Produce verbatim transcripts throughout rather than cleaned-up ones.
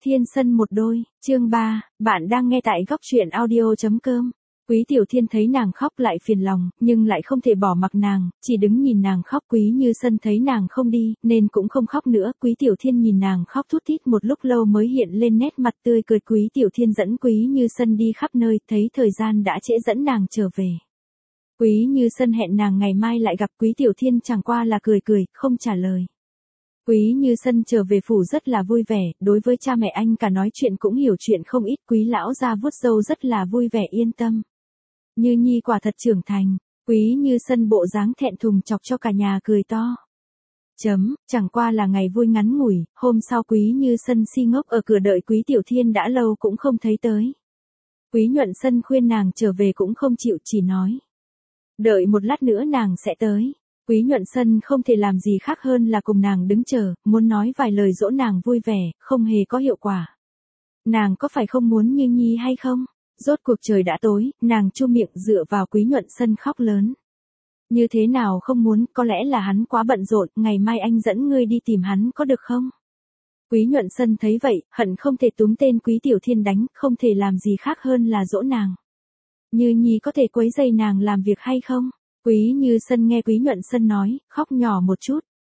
Thiên Sân một đôi, chương ba, bạn đang nghe tại góc truyện audio chấm com. Quý Tiểu Thiên thấy nàng khóc lại phiền lòng, nhưng lại không thể bỏ mặc nàng, chỉ đứng nhìn nàng khóc. Quý Như Sân thấy nàng không đi, nên cũng không khóc nữa. Quý Tiểu Thiên nhìn nàng khóc thút thít một lúc lâu mới hiện lên nét mặt tươi cười. Quý Tiểu Thiên dẫn Quý Như Sân đi khắp nơi, thấy thời gian đã trễ dẫn nàng trở về. Quý Như Sân hẹn nàng ngày mai lại gặp. Quý Tiểu Thiên chẳng qua là cười cười, không trả lời. Quý Như Sân trở về phủ rất là vui vẻ, đối với cha mẹ anh cả nói chuyện cũng hiểu chuyện không ít. Quý lão gia vuốt râu rất là vui vẻ yên tâm. Như Nhi quả thật trưởng thành. Quý Như Sân bộ dáng thẹn thùng chọc cho cả nhà cười to. Chấm, chẳng qua là ngày vui ngắn ngủi. Hôm sau Quý Như Sân si ngốc ở cửa đợi Quý Tiểu Thiên đã lâu cũng không thấy tới. Quý Nhuận Sân khuyên nàng trở về cũng không chịu, chỉ nói đợi một lát nữa nàng sẽ tới. Quý Nhuận Sân không thể làm gì khác hơn là cùng nàng đứng chờ, muốn nói vài lời dỗ nàng vui vẻ, không hề có hiệu quả. Nàng có phải không muốn Như Nhi hay không? Rốt cuộc trời đã tối, nàng chu miệng dựa vào Quý Nhuận Sân khóc lớn. Như thế nào không muốn, có lẽ là hắn quá bận rộn, ngày mai anh dẫn ngươi đi tìm hắn có được không? Quý Nhuận Sân thấy vậy, hận không thể túm tên Quý Tiểu Thiên đánh, không thể làm gì khác hơn là dỗ nàng. Như Nhi có thể quấy rầy nàng làm việc hay không? Quý Như Sân nghe Quý Nhuận Sân nói, khóc nhỏ một chút.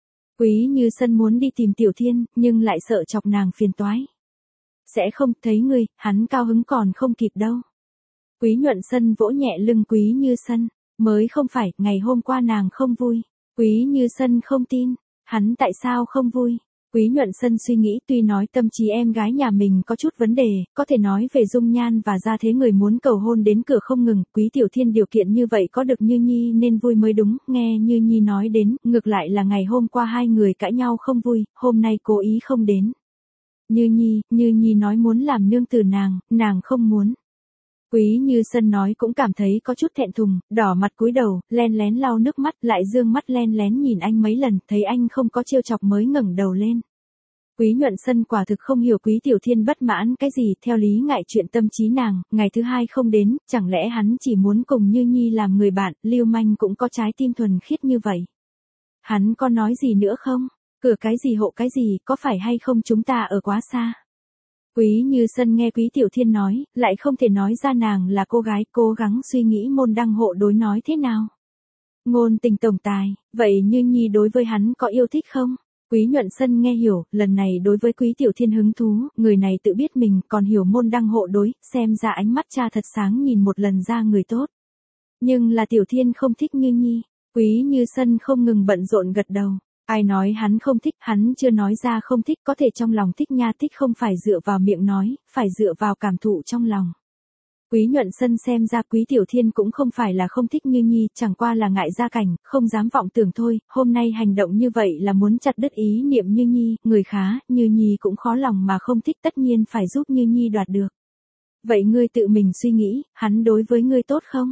Quý Như Sân muốn đi tìm Tiểu Thiên, nhưng lại sợ chọc nàng phiền toái. Sẽ không, thấy ngươi, hắn cao hứng còn không kịp đâu. Quý Nhuận Sân vỗ nhẹ lưng Quý Như Sân, mới không phải, ngày hôm qua nàng không vui. Quý Như Sân không tin, hắn tại sao không vui? Quý Nhuận Sân suy nghĩ, tuy nói tâm trí em gái nhà mình có chút vấn đề, có thể nói về dung nhan và gia thế người muốn cầu hôn đến cửa không ngừng. Quý Tiểu Thiên điều kiện như vậy có được Như Nhi nên vui mới đúng. Nghe Như Nhi nói đến, ngược lại là ngày hôm qua hai người cãi nhau không vui, hôm nay cố ý không đến. Như Nhi, Như Nhi nói muốn làm nương tử nàng, nàng không muốn. Quý Như Sân nói cũng cảm thấy có chút thẹn thùng, đỏ mặt cúi đầu, len lén lau nước mắt, lại dương mắt len lén nhìn anh mấy lần, thấy anh không có trêu chọc mới ngẩng đầu lên. Quý Nhuận Sân quả thực không hiểu Quý Tiểu Thiên bất mãn cái gì, theo lý ngại chuyện tâm trí nàng, ngày thứ hai không đến, chẳng lẽ hắn chỉ muốn cùng Như Nhi làm người bạn, lưu manh cũng có trái tim thuần khiết như vậy. Hắn có nói gì nữa không? Cửa cái gì hộ cái gì, có phải hay không chúng ta ở quá xa? Quý Như Sân nghe Quý Tiểu Thiên nói, lại không thể nói ra nàng là cô gái, cố gắng suy nghĩ môn đăng hộ đối nói thế nào. Ngôn tình tổng tài, vậy Như Nhi đối với hắn có yêu thích không? Quý Nhuận Sân nghe hiểu, lần này đối với Quý Tiểu Thiên hứng thú, người này tự biết mình còn hiểu môn đăng hộ đối, xem ra ánh mắt cha thật sáng nhìn một lần ra người tốt. Nhưng là Tiểu Thiên không thích Như Nhi, Quý Như Sân không ngừng bận rộn gật đầu. Ai nói hắn không thích, hắn chưa nói ra không thích, có thể trong lòng thích nha, thích không phải dựa vào miệng nói, phải dựa vào cảm thụ trong lòng. Quý Nhuận Sân xem ra Quý Tiểu Thiên cũng không phải là không thích Như Nhi, chẳng qua là ngại gia cảnh, không dám vọng tưởng thôi, hôm nay hành động như vậy là muốn chặt đứt ý niệm Như Nhi, người khá, Như Nhi cũng khó lòng mà không thích, tất nhiên phải giúp Như Nhi đoạt được. Vậy ngươi tự mình suy nghĩ, hắn đối với ngươi tốt không?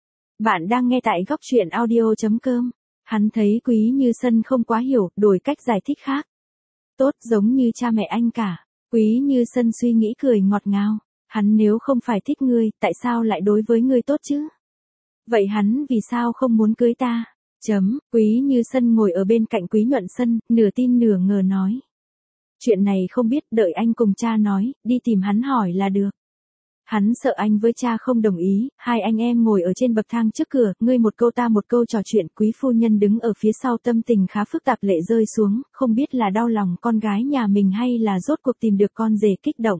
Bạn đang nghe tại góc truyện audio chấm com. Hắn thấy Quý Như Sân không quá hiểu, đổi cách giải thích khác. Tốt giống như cha mẹ anh cả. Quý Như Sân suy nghĩ cười ngọt ngào. Hắn nếu không phải thích ngươi, tại sao lại đối với ngươi tốt chứ? Vậy hắn vì sao không muốn cưới ta? Chấm, Quý Như Sân ngồi ở bên cạnh Quý Nhuận Sân, nửa tin nửa ngờ nói. Chuyện này không biết, đợi anh cùng cha nói, đi tìm hắn hỏi là được. Hắn sợ anh với cha không đồng ý, hai anh em ngồi ở trên bậc thang trước cửa, ngươi một câu ta một câu trò chuyện, Quý phu nhân đứng ở phía sau tâm tình khá phức tạp, lệ rơi xuống, không biết là đau lòng con gái nhà mình hay là rốt cuộc tìm được con rể kích động.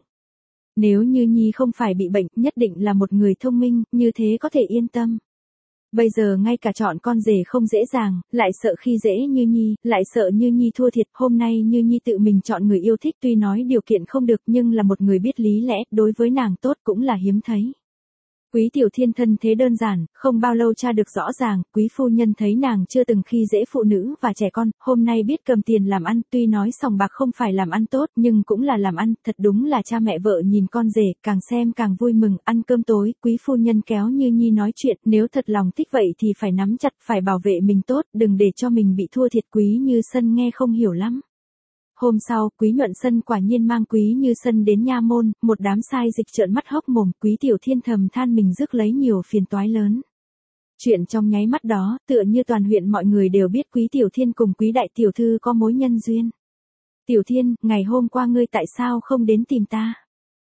Nếu Như Nhi không phải bị bệnh, nhất định là một người thông minh, như thế có thể yên tâm. Bây giờ ngay cả chọn con rể không dễ dàng, lại sợ khi dễ Như Nhi, lại sợ Như Nhi thua thiệt. Hôm nay Như Nhi tự mình chọn người yêu thích, tuy nói điều kiện không được nhưng là một người biết lý lẽ, đối với nàng tốt cũng là hiếm thấy. Quý Tiểu Thiên thân thế đơn giản, không bao lâu cha được rõ ràng, Quý phu nhân thấy nàng chưa từng khi dễ phụ nữ và trẻ con, hôm nay biết cầm tiền làm ăn, tuy nói sòng bạc không phải làm ăn tốt nhưng cũng là làm ăn, thật đúng là cha mẹ vợ nhìn con rể, càng xem càng vui mừng. Ăn cơm tối, Quý phu nhân kéo Như Nhi nói chuyện, nếu thật lòng thích vậy thì phải nắm chặt, phải bảo vệ mình tốt, đừng để cho mình bị thua thiệt. Quý Như Sân nghe không hiểu lắm. Hôm sau, Quý Nhuận Sân quả nhiên mang Quý Như Sân đến nha môn, một đám sai dịch trợn mắt hốc mồm, Quý Tiểu Thiên thầm than mình rước lấy nhiều phiền toái lớn. Chuyện trong nháy mắt đó, tựa như toàn huyện mọi người đều biết Quý Tiểu Thiên cùng Quý Đại Tiểu Thư có mối nhân duyên. Tiểu Thiên, ngày hôm qua ngươi tại sao không đến tìm ta?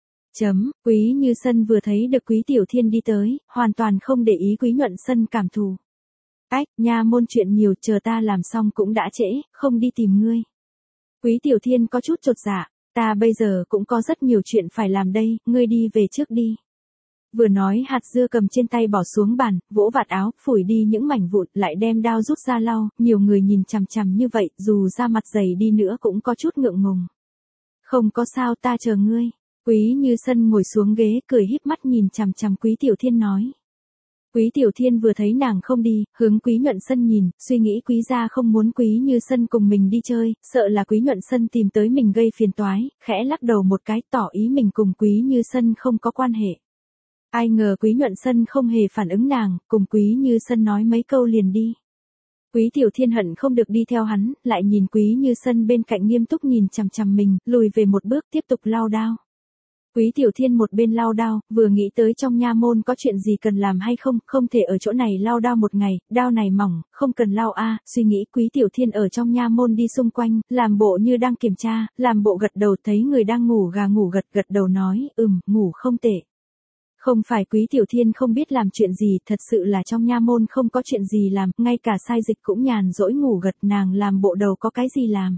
Chấm, Quý Như Sân vừa thấy được Quý Tiểu Thiên đi tới, hoàn toàn không để ý Quý Nhuận Sân cảm thù. Ách, nha môn chuyện nhiều, chờ ta làm xong cũng đã trễ, không đi tìm ngươi. Quý Tiểu Thiên có chút chột dạ, ta bây giờ cũng có rất nhiều chuyện phải làm đây, ngươi đi về trước đi. Vừa nói hạt dưa cầm trên tay bỏ xuống bàn, vỗ vạt áo, phủi đi những mảnh vụn, lại đem đao rút ra lau, nhiều người nhìn chằm chằm như vậy, dù da mặt dày đi nữa cũng có chút ngượng ngùng. Không có sao, ta chờ ngươi. Quý Như Sân ngồi xuống ghế, cười híp mắt nhìn chằm chằm Quý Tiểu Thiên nói. Quý Tiểu Thiên vừa thấy nàng không đi, hướng Quý Nhuận Sân nhìn, suy nghĩ Quý gia không muốn Quý Như Sân cùng mình đi chơi, sợ là Quý Nhuận Sân tìm tới mình gây phiền toái, khẽ lắc đầu một cái tỏ ý mình cùng Quý Như Sân không có quan hệ. Ai ngờ Quý Nhuận Sân không hề phản ứng nàng, cùng Quý Như Sân nói mấy câu liền đi. Quý Tiểu Thiên hận không được đi theo hắn, lại nhìn Quý Như Sân bên cạnh nghiêm túc nhìn chằm chằm mình, lùi về một bước tiếp tục lao đao. Quý Tiểu Thiên một bên lao đao, vừa nghĩ tới trong nha môn có chuyện gì cần làm hay không, không thể ở chỗ này lao đao một ngày, đao này mỏng, không cần lao a. Suy nghĩ Quý Tiểu Thiên ở trong nha môn đi xung quanh, làm bộ như đang kiểm tra, làm bộ gật đầu thấy người đang ngủ gà ngủ gật gật đầu nói, ừm, ngủ không tệ. Không phải Quý Tiểu Thiên không biết làm chuyện gì, thật sự là trong nha môn không có chuyện gì làm, ngay cả sai dịch cũng nhàn rỗi ngủ gật, nàng làm bộ đầu có cái gì làm.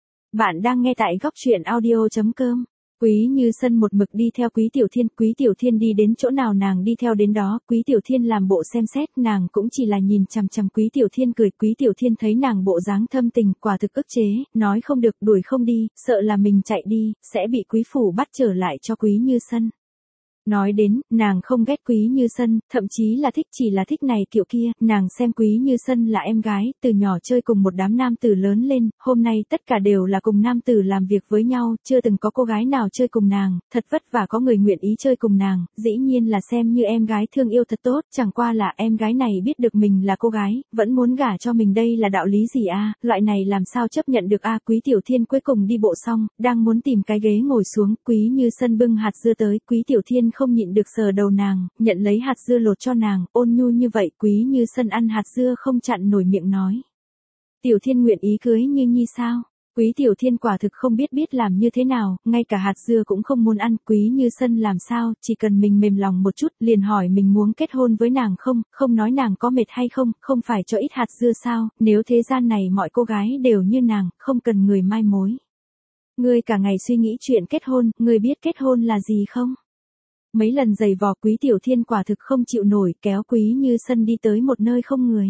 Bạn đang nghe tại góc truyện audio chấm com. Quý Như Sân một mực đi theo Quý Tiểu Thiên, Quý Tiểu Thiên đi đến chỗ nào nàng đi theo đến đó, Quý Tiểu Thiên làm bộ xem xét, nàng cũng chỉ là nhìn chằm chằm Quý Tiểu Thiên cười, Quý Tiểu Thiên thấy nàng bộ dáng thâm tình, quả thực ức chế, nói không được, đuổi không đi, sợ là mình chạy đi, sẽ bị Quý phủ bắt trở lại cho Quý Như Sân. Nói đến, nàng không ghét Quý Như Sân, thậm chí là thích, chỉ là thích này kiểu kia, nàng xem Quý Như Sân là em gái, từ nhỏ chơi cùng một đám nam tử lớn lên, hôm nay tất cả đều là cùng nam tử làm việc với nhau, chưa từng có cô gái nào chơi cùng nàng, thật vất vả có người nguyện ý chơi cùng nàng, dĩ nhiên là xem như em gái thương yêu thật tốt, chẳng qua là em gái này biết được mình là cô gái, vẫn muốn gả cho mình, đây là đạo lý gì a? Loại này làm sao chấp nhận được a? Quý Tiểu Thiên cuối cùng đi bộ xong, đang muốn tìm cái ghế ngồi xuống, Quý Như Sân bưng hạt dưa tới, Quý Tiểu Thiên không nhịn được sờ đầu nàng, nhận lấy hạt dưa lột cho nàng, ôn nhu như vậy, Quý Như Sân ăn hạt dưa không chặn nổi miệng nói. Tiểu Thiên nguyện ý cưới Như Nhi sao? Quý Tiểu Thiên quả thực không biết biết làm như thế nào, ngay cả hạt dưa cũng không muốn ăn, Quý Như Sân làm sao, chỉ cần mình mềm lòng một chút, liền hỏi mình muốn kết hôn với nàng không, không nói nàng có mệt hay không, không phải cho ít hạt dưa sao, nếu thế gian này mọi cô gái đều như nàng, không cần người mai mối. Ngươi cả ngày suy nghĩ chuyện kết hôn, ngươi biết kết hôn là gì không? Mấy lần giày vò Quý Tiểu Thiên quả thực không chịu nổi, kéo Quý Như Sân đi tới một nơi không người.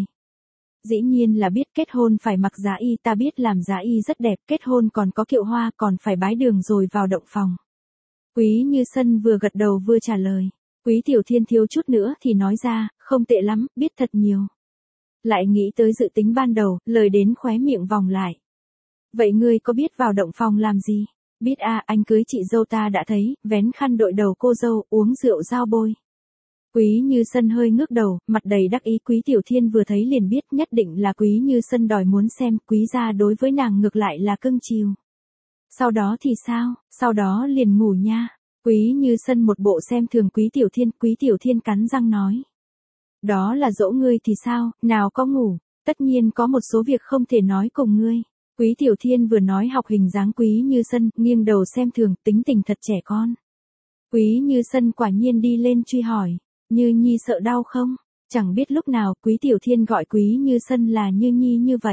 Dĩ nhiên là biết kết hôn phải mặc giá y, ta biết làm giá y rất đẹp, kết hôn còn có kiệu hoa, còn phải bái đường rồi vào động phòng. Quý Như Sân vừa gật đầu vừa trả lời. Quý Tiểu Thiên thiếu chút nữa thì nói ra, không tệ lắm, biết thật nhiều. Lại nghĩ tới dự tính ban đầu, lời đến khóe miệng vòng lại. Vậy ngươi có biết vào động phòng làm gì? Biết a, à, anh cưới chị dâu ta đã thấy, vén khăn đội đầu cô dâu, uống rượu giao bôi. Quý Như Sân hơi ngước đầu, mặt đầy đắc ý, Quý Tiểu Thiên vừa thấy liền biết nhất định là Quý Như Sân đòi muốn xem, Quý gia đối với nàng ngược lại là cưng chiều. Sau đó thì sao, sau đó liền ngủ nha. Quý Như Sân một bộ xem thường Quý Tiểu Thiên, Quý Tiểu Thiên cắn răng nói. Đó là dỗ ngươi thì sao, nào có ngủ, tất nhiên có một số việc không thể nói cùng ngươi. Quý Tiểu Thiên vừa nói học hình dáng Quý Như Sân, nghiêng đầu xem thường, tính tình thật trẻ con. Quý Như Sân quả nhiên đi lên truy hỏi, Như Nhi sợ đau không? Chẳng biết lúc nào Quý Tiểu Thiên gọi Quý Như Sân là Như Nhi như vậy.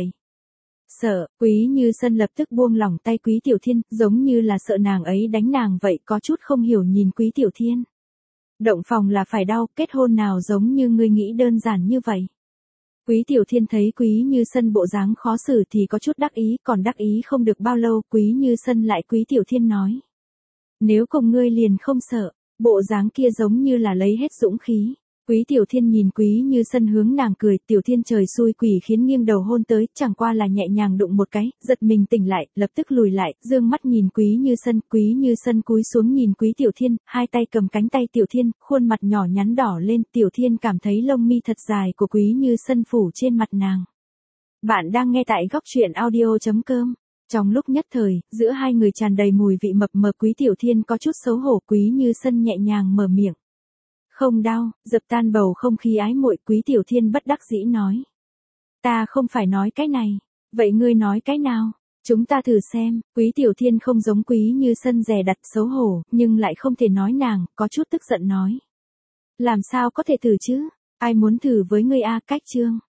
Sợ, Quý Như Sân lập tức buông lỏng tay Quý Tiểu Thiên, giống như là sợ nàng ấy đánh nàng vậy, có chút không hiểu nhìn Quý Tiểu Thiên. Động phòng là phải đau, kết hôn nào giống như ngươi nghĩ đơn giản như vậy. Quý Tiểu Thiên thấy Quý Như Sân bộ dáng khó xử thì có chút đắc ý, còn đắc ý không được bao lâu, Quý Như Sân lại Quý Tiểu Thiên nói. Nếu cùng ngươi liền không sợ, bộ dáng kia giống như là lấy hết dũng khí. Quý Tiểu Thiên nhìn Quý Như Sân hướng nàng cười, Tiểu Thiên trời xui quỷ khiến nghiêng đầu hôn tới, chẳng qua là nhẹ nhàng đụng một cái, giật mình tỉnh lại, lập tức lùi lại, dương mắt nhìn Quý Như Sân, Quý Như Sân cúi xuống nhìn Quý Tiểu Thiên, hai tay cầm cánh tay Tiểu Thiên, khuôn mặt nhỏ nhắn đỏ lên, Tiểu Thiên cảm thấy lông mi thật dài của Quý Như Sân phủ trên mặt nàng. Bạn đang nghe tại góc truyện audio chấm com. Trong lúc nhất thời, giữa hai người tràn đầy mùi vị mập mờ, Quý Tiểu Thiên có chút xấu hổ, Quý Như Sân nhẹ nhàng mở miệng. Không đau, dập tan bầu không khí ái muội, Quý Tiểu Thiên bất đắc dĩ nói. Ta không phải nói cái này, vậy ngươi nói cái nào? Chúng ta thử xem, Quý Tiểu Thiên không giống Quý Như Sân dè đặt xấu hổ, nhưng lại không thể nói nàng, có chút tức giận nói. Làm sao có thể thử chứ, ai muốn thử với ngươi a, cách chương.